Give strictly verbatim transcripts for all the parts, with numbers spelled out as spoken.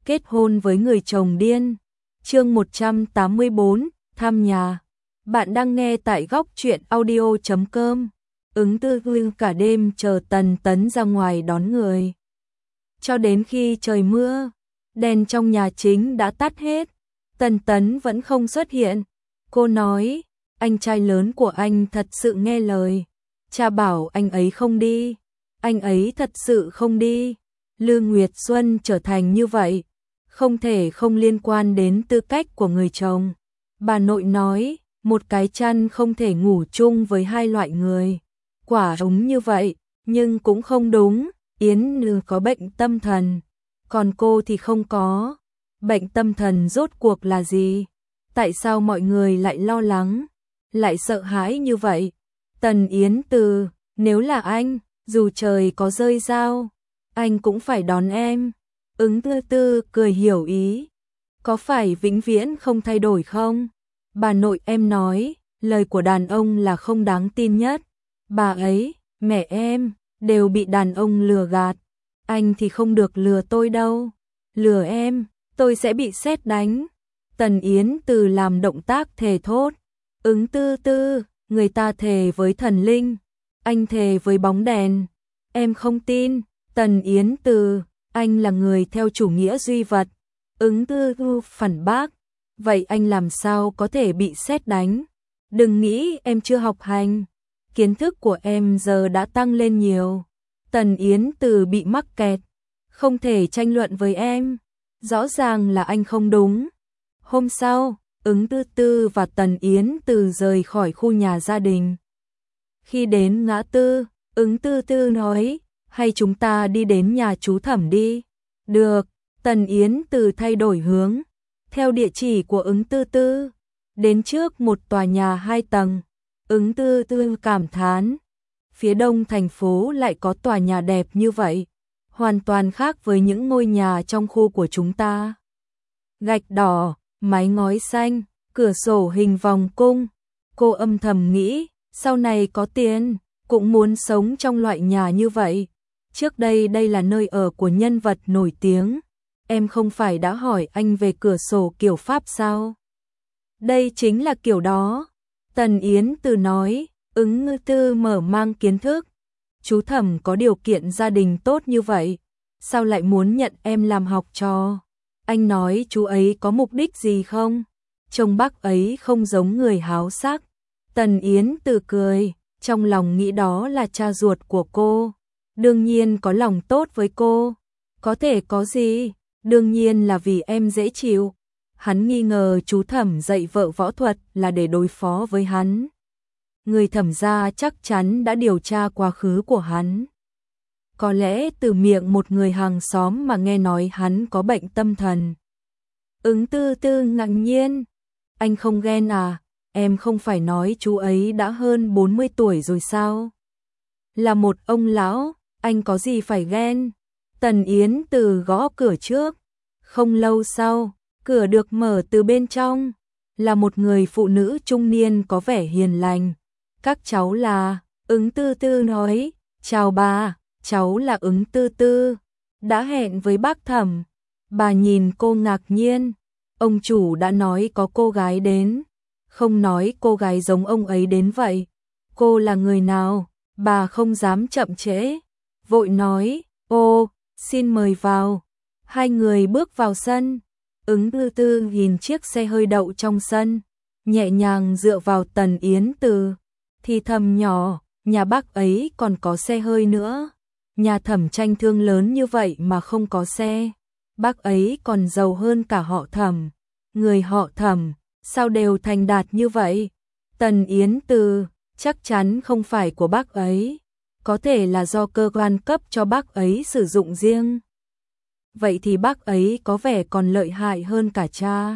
kết hôn với người chồng điên. Chương một trăm tám mươi bốn, thăm nhà. Bạn đang nghe tại góc truyện audio chấm com. Ứng Tư Hương cả đêm chờ Tần Tấn ra ngoài đón người. Cho đến khi trời mưa, đèn trong nhà chính đã tắt hết, Tần Tấn vẫn không xuất hiện. Cô nói, anh trai lớn của anh thật sự nghe lời. Cha bảo anh ấy không đi, anh ấy thật sự không đi. Lương Nguyệt Xuân trở thành như vậy, không thể không liên quan đến tư cách của người chồng. Bà nội nói, một cái chăn không thể ngủ chung với hai loại người. Quả đúng như vậy, nhưng cũng không đúng. Yến Nư có bệnh tâm thần, còn cô thì không có. Bệnh tâm thần rốt cuộc là gì? Tại sao mọi người lại lo lắng, lại sợ hãi như vậy? Tần Yến Từ, nếu là anh, dù trời có rơi dao, anh cũng phải đón em. Ứng Tư Tư cười hiểu ý. Có phải vĩnh viễn không thay đổi không? Bà nội em nói, lời của đàn ông là không đáng tin nhất. Bà ấy, mẹ em, đều bị đàn ông lừa gạt. Anh thì không được lừa tôi đâu. Lừa em, tôi sẽ bị sét đánh. Tần Yến Từ làm động tác thề thốt. Ứng Tư Tư, người ta thề với thần linh, anh thề với bóng đèn. Em không tin. Tần Yến Từ, anh là người theo chủ nghĩa duy vật. Ứng Tư Tư phản bác. Vậy anh làm sao có thể bị sét đánh? Đừng nghĩ em chưa học hành. Kiến thức của em giờ đã tăng lên nhiều. Tần Yến Từ bị mắc kẹt, không thể tranh luận với em. Rõ ràng là anh không đúng. Hôm sau, Ứng Tư Tư và Tần Yến Từ rời khỏi khu nhà gia đình. Khi đến ngã tư, Ứng Tư Tư nói, hay chúng ta đi đến nhà chú Thẩm đi. Được. Tần Yến Từ thay đổi hướng, theo địa chỉ của Ứng Tư Tư, đến trước một tòa nhà hai tầng. Ứng Tư Tư cảm thán, phía đông thành phố lại có tòa nhà đẹp như vậy, hoàn toàn khác với những ngôi nhà trong khu của chúng ta. Gạch đỏ, mái ngói xanh, cửa sổ hình vòng cung. Cô âm thầm nghĩ, sau này có tiền, cũng muốn sống trong loại nhà như vậy. Trước đây đây là nơi ở của nhân vật nổi tiếng. Em không phải đã hỏi anh về cửa sổ kiểu Pháp sao? Đây chính là kiểu đó. Tần Yến Từ nói, Ứng Ngư Tư mở mang kiến thức. Chú Thẩm có điều kiện gia đình tốt như vậy, sao lại muốn nhận em làm học trò? Anh nói chú ấy có mục đích gì không? Trông bác ấy không giống người háo sắc. Tần Yến Từ cười, trong lòng nghĩ đó là cha ruột của cô. Đương nhiên có lòng tốt với cô. Có thể có gì? Đương nhiên là vì em dễ chịu. Hắn nghi ngờ chú Thẩm dạy vợ võ thuật là để đối phó với hắn. Người Thẩm gia chắc chắn đã điều tra quá khứ của hắn. Có lẽ từ miệng một người hàng xóm mà nghe nói hắn có bệnh tâm thần. Ứng Tư Tư ngạc nhiên. Anh không ghen à? Em không phải nói chú ấy đã hơn bốn mươi tuổi rồi sao? Là một ông lão, anh có gì phải ghen? Tần Yến Từ gõ cửa trước. Không lâu sau, cửa được mở từ bên trong. Là một người phụ nữ trung niên có vẻ hiền lành. Các cháu là, Ứng Tư Tư nói, chào bà, cháu là Ứng Tư Tư, đã hẹn với bác Thẩm. Bà nhìn cô ngạc nhiên, ông chủ đã nói có cô gái đến, không nói cô gái giống ông ấy đến vậy. Cô là người nào? Bà không dám chậm trễ, vội nói, ô, xin mời vào. Hai người bước vào sân. Ứng Tư Tư nhìn chiếc xe hơi đậu trong sân, nhẹ nhàng dựa vào Tần Yến Từ, thì thầm nhỏ, nhà bác ấy còn có xe hơi nữa. Nhà Thẩm tranh thương lớn như vậy mà không có xe. Bác ấy còn giàu hơn cả họ Thẩm. Người họ Thẩm, sao đều thành đạt như vậy? Tần Yến Từ, chắc chắn không phải của bác ấy. Có thể là do cơ quan cấp cho bác ấy sử dụng riêng. Vậy thì bác ấy có vẻ còn lợi hại hơn cả cha.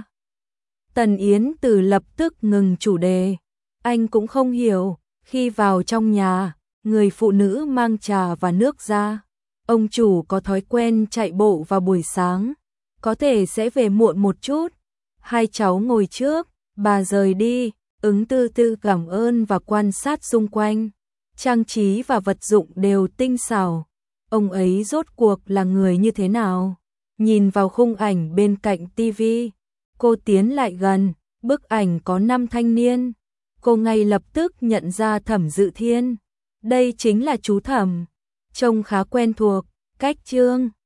Tần Yến Từ lập tức ngừng chủ đề. Anh cũng không hiểu, khi vào trong nhà, người phụ nữ mang trà và nước ra. Ông chủ có thói quen chạy bộ vào buổi sáng, có thể sẽ về muộn một chút. Hai cháu ngồi trước, bà rời đi. Ứng Tư Tư cảm ơn và quan sát xung quanh. Trang trí và vật dụng đều tinh xảo. Ông ấy rốt cuộc là người như thế nào? nhìn vào khung ảnh bên cạnh tivi. Cô tiến lại gần, bức ảnh có năm thanh niên. Cô ngay lập tức nhận ra Thẩm Dự Thiên. Đây chính là chú Thẩm, trông khá quen thuộc, cách Trương